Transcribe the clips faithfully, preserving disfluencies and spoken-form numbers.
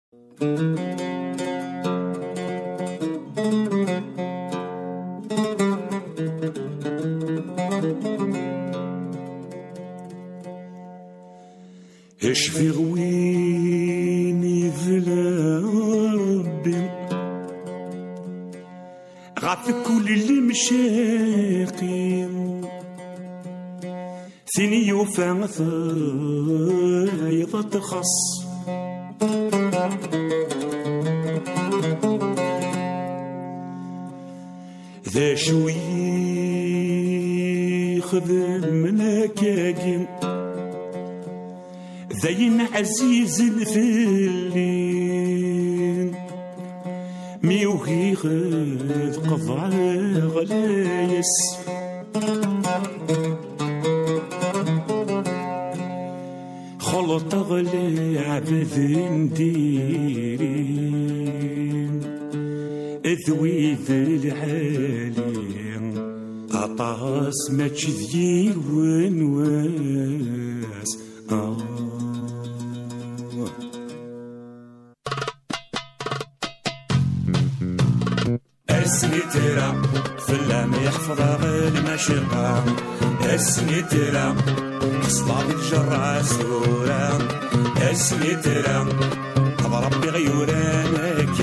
اشفي غويني ذلا ربي غاف كل اللي مشاقي ثاني يوفى ثايضة تخص ذا شوي خذ منك ياقين ذين عزيز الفلين ميوهي خذ قضع غلايس خلط غلي عبذين ديرين ذوي ذي العالين عطاس ما تشذير ونواس آه. اسمي ترى فلان يحفظ غير المشقة اسمي ترى اصطاد الجرع سورة اسمي ترى هذا ربي غيورانك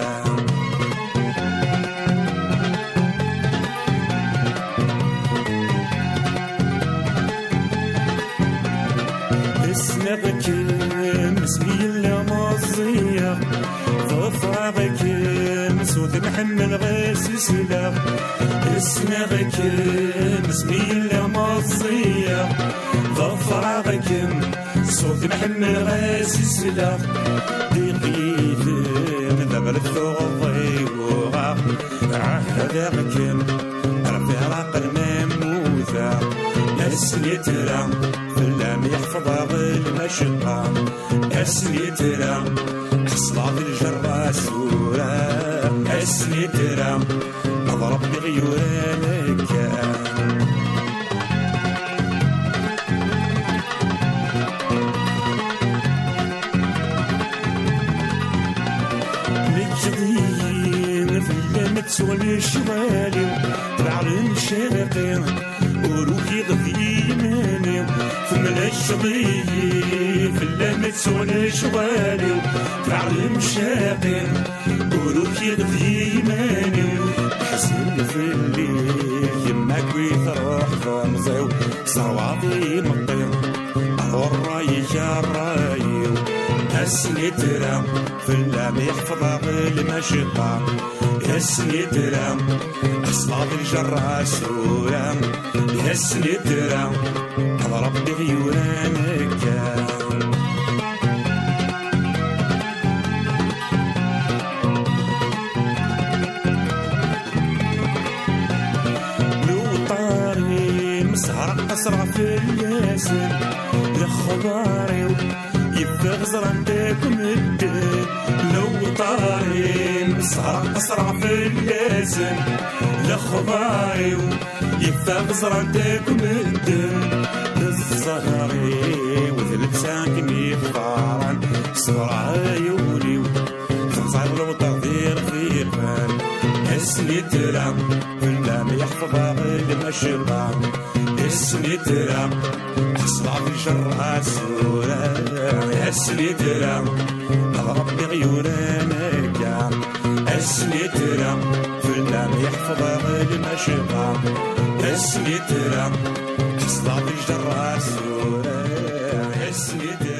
اسنغك مسمي الماضية ظفرك مسود محمد غاسي سلاح اسنغك مسمي الماضية ظفرك صوت محمد غاسي سلاح دقيق من ذبر الثوضي وغا عهدك رفع راق المموثة اسني ترى فلان يحفظ غير المشقة اسني ترى حصلات الجرة سورة اسني ترى اضرب بغيورانك مجدين فلان تسولي الشمالي طلع للشرقين وروحي ضفيماني ثم الشغي في اللمة سولي شوالي تعلم شاقي وروحي ضفيماني حسن في الليل يماك ويثروح فمزيو صروعضي مطير الراي يا الراي اسني ترى في اللام يحفظ المشقة اسني ترى اصطاد الجرة سورة اسني ترى اضرب بغيورانك لو طاري مسهر اسرع في اللاسن لخباري يفغزر عندكم الدين لو طاري مسهر اسرع في اللاسن لخباري يفغزر عندكم الدين الزهري وذلبسانك ميخطارن صغر عيوني فغزر لو تغذير في قان اسني ترى فلان يحفظ المشقة اسني ترى حصل في الجرة سورة اسني ترى اضرب بغيورانك اسني ترى فلان يحفظ المشقة اسني ترى حصل في الجرة سورة اسني ترى